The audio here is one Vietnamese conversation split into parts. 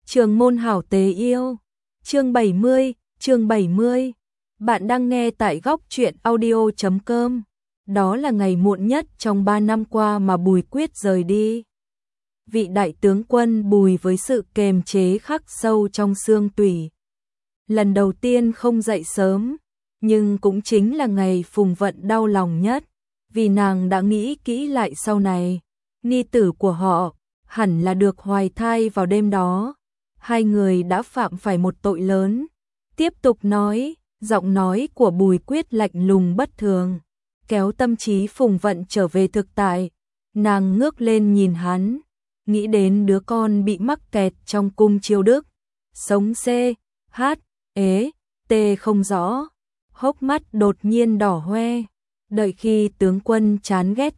Trường môn hảo tế yêu. Chương 70. Bạn đang nghe tại góc truyện audio.com. Đó là ngày muộn nhất trong 3 năm qua mà Bùi Quyết rời đi. Vị đại tướng quân Bùi với sự kềm chế khắc sâu trong xương tủy. Lần đầu tiên không dậy sớm, nhưng cũng chính là ngày Phùng Vận đau lòng nhất, vì nàng đã nghĩ kỹ lại sau này, ni tử của họ hẳn là được hoài thai vào đêm đó. Hai người đã phạm phải một tội lớn. Tiếp tục nói, giọng nói của Bùi Quyết lạnh lùng bất thường, kéo tâm trí Phùng Vận trở về thực tại. Nàng ngước lên nhìn hắn, nghĩ đến đứa con bị mắc kẹt trong cung Chiêu Đức, sống C, H, ế, T không rõ, hốc mắt đột nhiên đỏ hoe. Đợi khi tướng quân chán ghét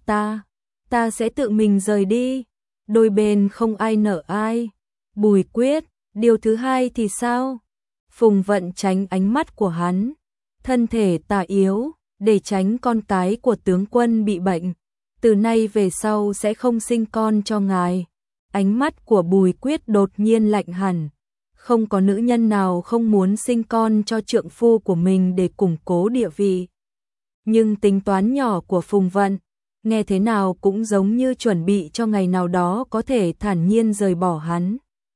ta sẽ tự mình rời đi, đôi bên không ai nợ ai. Bùi Quyết, điều thứ hai thì sao? Phùng Vận tránh ánh mắt của hắn, thân thể ta yếu, để tránh con cái của tướng quân bị bệnh, từ nay về sau sẽ không sinh con cho ngài. Ánh mắt của Bùi Quyết đột nhiên lạnh hẳn, không có nữ nhân nào không muốn sinh con cho trượng phu của mình để củng cố địa vị. Nhưng tính toán nhỏ của Phùng Vận, nghe thế nào cũng giống như chuẩn bị cho ngày nào đó có thể thản nhiên rời bỏ hắn.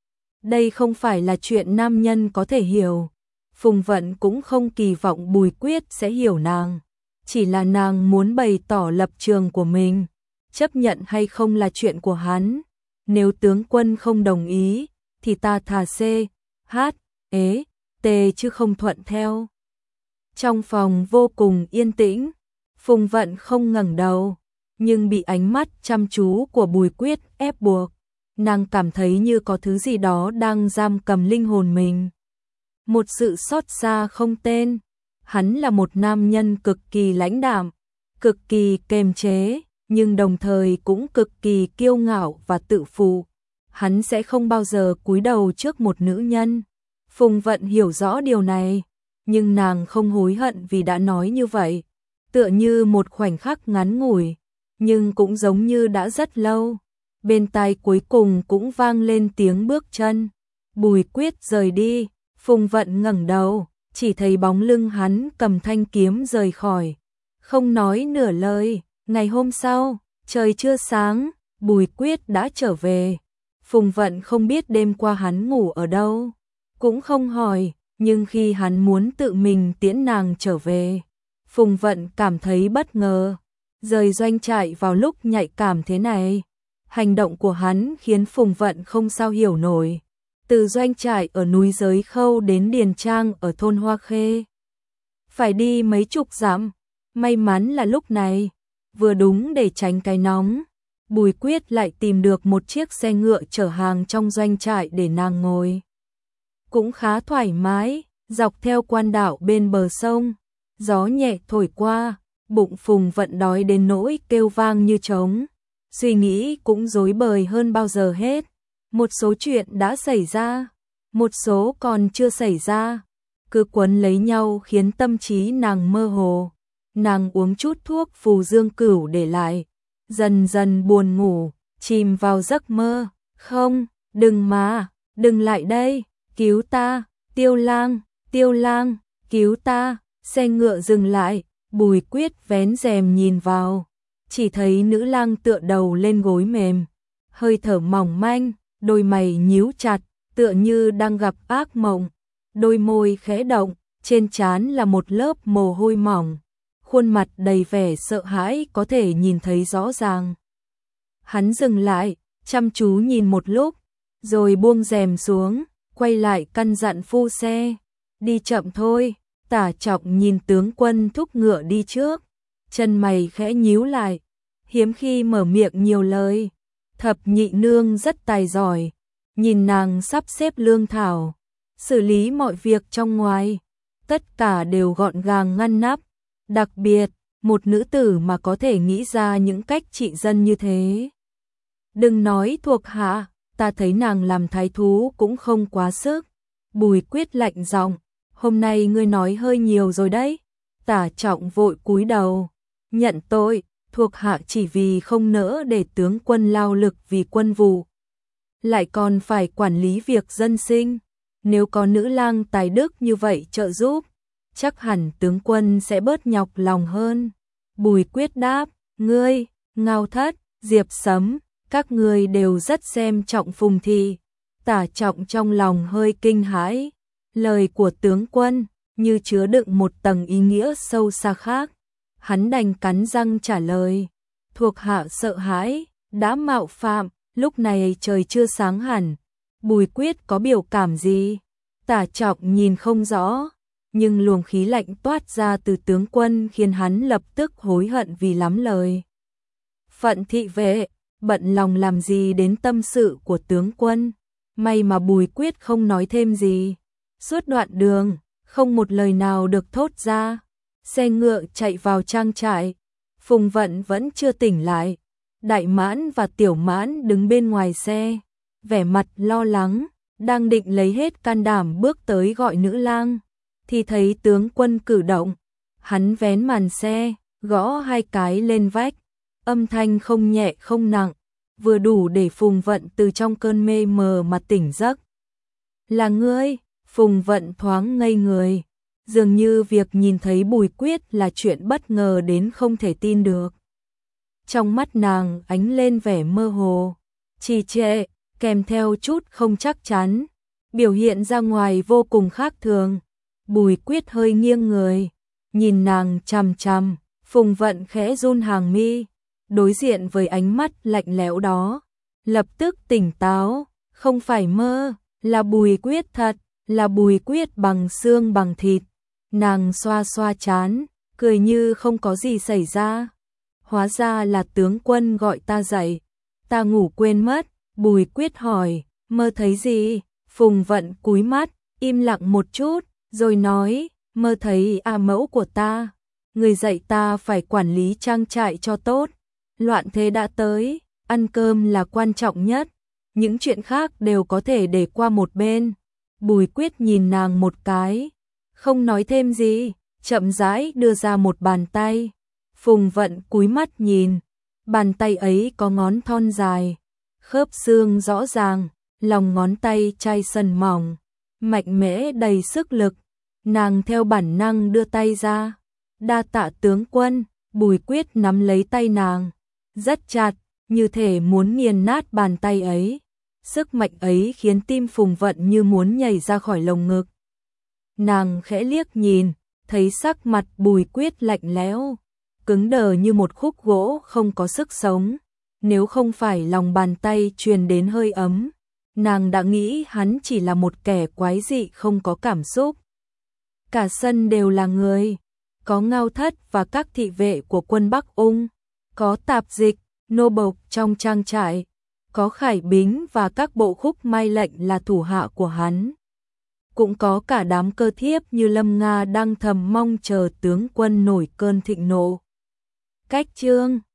Đây không phải là chuyện nam nhân có thể hiểu. Phùng Vận cũng không kỳ vọng Bùi Quyết sẽ hiểu nàng, chỉ là nàng muốn bày tỏ lập trường của mình, chấp nhận hay không là chuyện của hắn. Nếu tướng quân không đồng ý, thì ta thà C, H, ế, T chứ không thuận theo. Trong phòng vô cùng yên tĩnh, Phùng Vận không ngẩng đầu, nhưng bị ánh mắt chăm chú của Bùi Quyết ép buộc. Nàng cảm thấy như có thứ gì đó đang giam cầm linh hồn mình. Một sự xót xa không tên. Hắn là một nam nhân cực kỳ lãnh đạm, cực kỳ kềm chế, nhưng đồng thời cũng cực kỳ kiêu ngạo và tự phụ. Hắn sẽ không bao giờ cúi đầu trước một nữ nhân. Phùng Vận hiểu rõ điều này, nhưng nàng không hối hận vì đã nói như vậy. Tựa như một khoảnh khắc ngắn ngủi, nhưng cũng giống như đã rất lâu. Bên tai cuối cùng cũng vang lên tiếng bước chân. Bùi Quyết rời đi, Phùng Vận ngẩng đầu, chỉ thấy bóng lưng hắn cầm thanh kiếm rời khỏi. Không nói nửa lời. Ngày hôm sau, trời chưa sáng, Bùi Quyết đã trở về. Phùng Vận không biết đêm qua hắn ngủ ở đâu, cũng không hỏi, nhưng khi hắn muốn tự mình tiễn nàng trở về, Phùng Vận cảm thấy bất ngờ. Rời doanh trại vào lúc nhạy cảm thế này, hành động của hắn khiến Phùng Vận không sao hiểu nổi. Từ doanh trại ở núi Giới Khâu đến điền trang ở thôn Hoa Khê, phải đi mấy chục dặm. May mắn là lúc này, vừa đúng để tránh cái nóng, Bùi Quyết lại tìm được một chiếc xe ngựa chở hàng trong doanh trại để nàng ngồi. Cũng khá thoải mái, dọc theo quan đạo bên bờ sông, gió nhẹ thổi qua, bụng Phùng Vận đói đến nỗi kêu vang như trống. Suy nghĩ cũng rối bời hơn bao giờ hết. Một số chuyện đã xảy ra, một số còn chưa xảy ra, cứ quấn lấy nhau khiến tâm trí nàng mơ hồ. Nàng uống chút thuốc phù dương cửu để lại, dần dần buồn ngủ, chìm vào giấc mơ. Không, đừng lại đây, cứu ta, Tiêu Lang, cứu ta. Xe ngựa dừng lại, Bùi Quyết vén rèm nhìn vào, chỉ thấy nữ lang tựa đầu lên gối mềm, hơi thở mỏng manh, đôi mày nhíu chặt, tựa như đang gặp ác mộng, đôi môi khẽ động, trên trán là một lớp mồ hôi mỏng, khuôn mặt đầy vẻ sợ hãi có thể nhìn thấy rõ ràng. Hắn dừng lại, chăm chú nhìn một lúc, rồi buông rèm xuống, quay lại căn dặn phu xe, đi chậm thôi. Tả Trọng nhìn tướng quân thúc ngựa đi trước, chân mày khẽ nhíu lại, hiếm khi mở miệng nhiều lời. Thập nhị nương rất tài giỏi, nhìn nàng sắp xếp lương thảo, xử lý mọi việc trong ngoài, tất cả đều gọn gàng ngăn nắp. Đặc biệt, một nữ tử mà có thể nghĩ ra những cách trị dân như thế. Đừng nói thuộc hạ, ta thấy nàng làm thái thú cũng không quá sức. Bùi Quyết lạnh giọng, hôm nay ngươi nói hơi nhiều rồi đấy. Tả Trọng vội cúi đầu, nhận tội, thuộc hạ chỉ vì không nỡ để tướng quân lao lực vì quân vụ. lại còn phải quản lý việc dân sinh. Nếu có nữ lang tài đức như vậy trợ giúp, chắc hẳn tướng quân sẽ bớt nhọc lòng hơn. Bùi Quyết đáp, ngươi, Ngao Thất, Diệp Sấm, các ngươi đều rất xem trọng Phùng Thị. Tả Trọng trong lòng hơi kinh hãi, lời của tướng quân như chứa đựng một tầng ý nghĩa sâu xa khác. Hắn đành cắn răng trả lời, thuộc hạ sợ hãi, đã mạo phạm. Lúc này trời chưa sáng hẳn, Bùi Quyết có biểu cảm gì? Tả Trọng nhìn không rõ, nhưng luồng khí lạnh toát ra từ tướng quân khiến hắn lập tức hối hận vì lắm lời. Phận thị vệ, bận lòng làm gì đến tâm sự của tướng quân. May mà Bùi Quyết không nói thêm gì. Suốt đoạn đường, không một lời nào được thốt ra. Xe ngựa chạy vào trang trại. Phùng Vận vẫn chưa tỉnh lại. Đại Mãn và Tiểu Mãn đứng bên ngoài xe, vẻ mặt lo lắng, đang định lấy hết can đảm bước tới gọi nữ lang, thì thấy tướng quân cử động. Hắn vén màn xe, gõ 2 cái lên vách, âm thanh không nhẹ không nặng, vừa đủ để Phùng Vận từ trong cơn mê mờ mà tỉnh giấc. Là ngươi? Phùng Vận thoáng ngây người, dường như việc nhìn thấy Bùi Quyết là chuyện bất ngờ đến không thể tin được. Trong mắt nàng ánh lên vẻ mơ hồ, trì trệ, kèm theo chút không chắc chắn, biểu hiện ra ngoài vô cùng khác thường. Bùi Quyết hơi nghiêng người, nhìn nàng chằm chằm, Phùng Vận khẽ run hàng mi, đối diện với ánh mắt lạnh lẽo đó, lập tức tỉnh táo, không phải mơ, là Bùi Quyết thật, là Bùi Quyết bằng xương bằng thịt. Nàng xoa xoa trán, cười như không có gì xảy ra. Hóa ra là tướng quân gọi ta dậy, ta ngủ quên mất. Bùi Quyết hỏi, mơ thấy gì? Phùng Vận cúi mắt, im lặng một chút, rồi nói, mơ thấy mẫu của ta. Người dạy ta phải quản lý trang trại cho tốt. Loạn thế đã tới, ăn cơm là quan trọng nhất. Những chuyện khác đều có thể để qua một bên. Bùi Quyết nhìn nàng một cái, không nói thêm gì, chậm rãi đưa ra một bàn tay. Phùng Vận cúi mắt nhìn, bàn tay ấy có ngón thon dài, khớp xương rõ ràng, lòng ngón tay chai sần mỏng, mạnh mẽ đầy sức lực. Nàng theo bản năng đưa tay ra, đa tạ tướng quân. Bùi Quyết nắm lấy tay nàng, rất chặt, như thể muốn nghiền nát bàn tay ấy. Sức mạnh ấy khiến tim Phùng Vận như muốn nhảy ra khỏi lồng ngực. Nàng khẽ liếc nhìn, thấy sắc mặt Bùi Quyết lạnh lẽo, cứng đờ như một khúc gỗ không có sức sống. Nếu không phải lòng bàn tay truyền đến hơi ấm, nàng đã nghĩ hắn chỉ là một kẻ quái dị không có cảm xúc. Cả sân đều là người, có Ngao Thất và các thị vệ của quân Bắc Ung, có tạp dịch, nô bộc trong trang trại, có Khải Bính và các bộ khúc mai lệnh là thủ hạ của hắn. Cũng có cả đám cơ thiếp như Lâm Nga đang thầm mong chờ tướng quân nổi cơn thịnh nộ. Cách chương